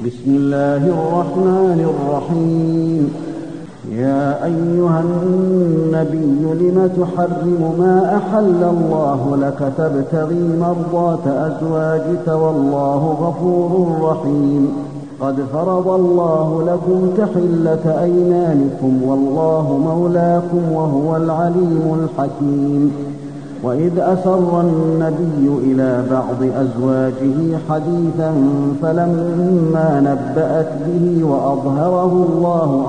بسم الله الرحمن الرحيم. يا أيها النبي لم تحرم ما أحل الله لك تبتغي مرضات أزواجك والله غفور رحيم. قد فرض الله لكم تحلة أيمانكم والله مولاكم وهو العليم الحكيم. وإذ أسر النبي إلى بعض أزواجه حديثا فلما نبأت به وأظهره الله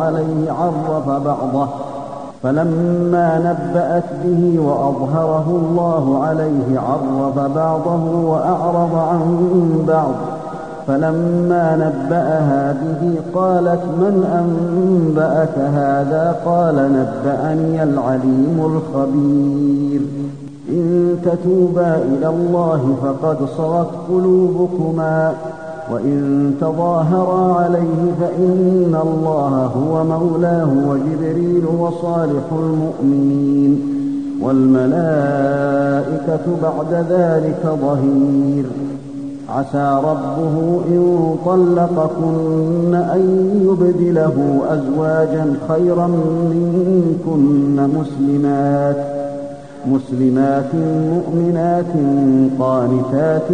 عليه عرف بعضه وأعرض عن بعض. فلما نبأها به قالت من أنبأك هذا؟ قال نبأني العليم الخبير. إن تتوبا إلى الله فقد صغت قلوبكما وإن تظاهرا عليه فإن الله هو مولاه وجبريل وصالح المؤمنين والملائكة بعد ذلك ظهير. عسى ربه إن طلقكن أن يبدله أزواجا خيرا منكن مسلمات مؤمنات قانتات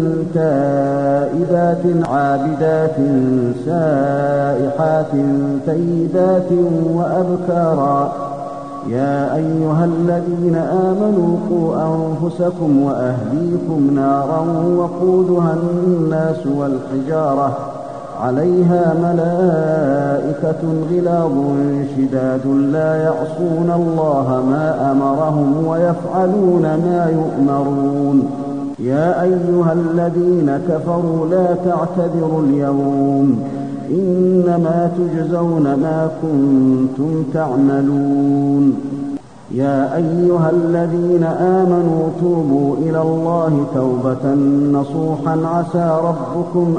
تائبات عابدات سائحات ثيبات وأبكارا. يا أيها الذين آمنوا قوا أنفسكم وأهليكم نارا وقودها الناس والحجارة عليها ملائكة غلاظ شداد لا يعصون الله ما أمرهم ويفعلون ما يؤمرون. يا أيها الذين كفروا لا تعتذروا اليوم إنما تجزون ما كنتم تعملون. يا أيها الذين آمنوا توبوا إلى الله توبة نصوحا عسى ربكم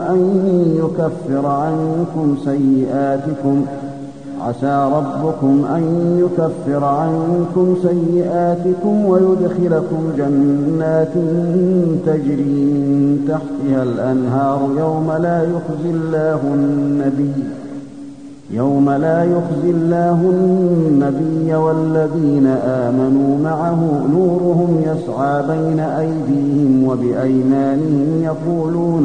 أن يكفر عنكم سيئاتكم ويدخلكم جنات تجري من تحتها الأنهار يوم لا يخزي الله النبي والذين آمنوا معه نورهم يسعى بين أيديهم وبأيمانهم يقولون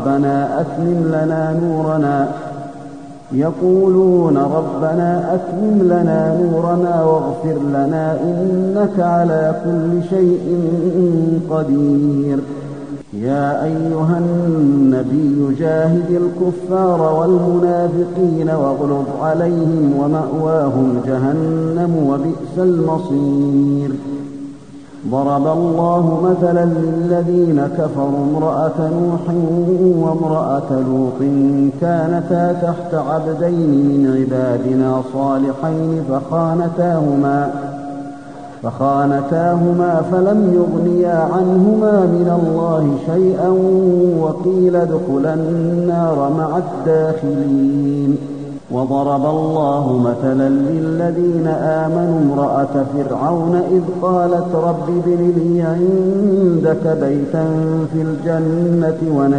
ربنا أتمم لنا نورنا واغفر لنا إنك على كل شيء قدير. يا أيها النبي جاهد الكفار والمنافقين واغلظ عليهم ومأواهم جهنم وبئس المصير. ضرب الله مثلا للذين كفروا امرأة نوح وامرأة لوط كانتا تحت عبدين من عبادنا صالحين فخانتاهما فلم يغنيا عنهما من الله شيئا وقيل ادخلا النار مع الداخلين. وضرب الله مثلا للذين آمنوا امرأة فرعون إذ قالت رب ابن لي عندك بيتا في الجنة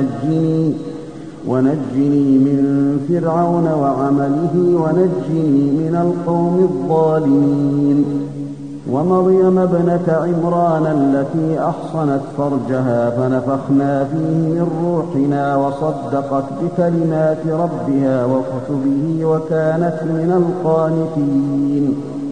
ونجني من فرعون وعمله ونجني من القوم الظالمين. ومريم ابنة عمران التي أحصنت فرجها فنفخنا فيه من روحنا وصدقت بكلمات ربها وكتبه وكانت من القانتين.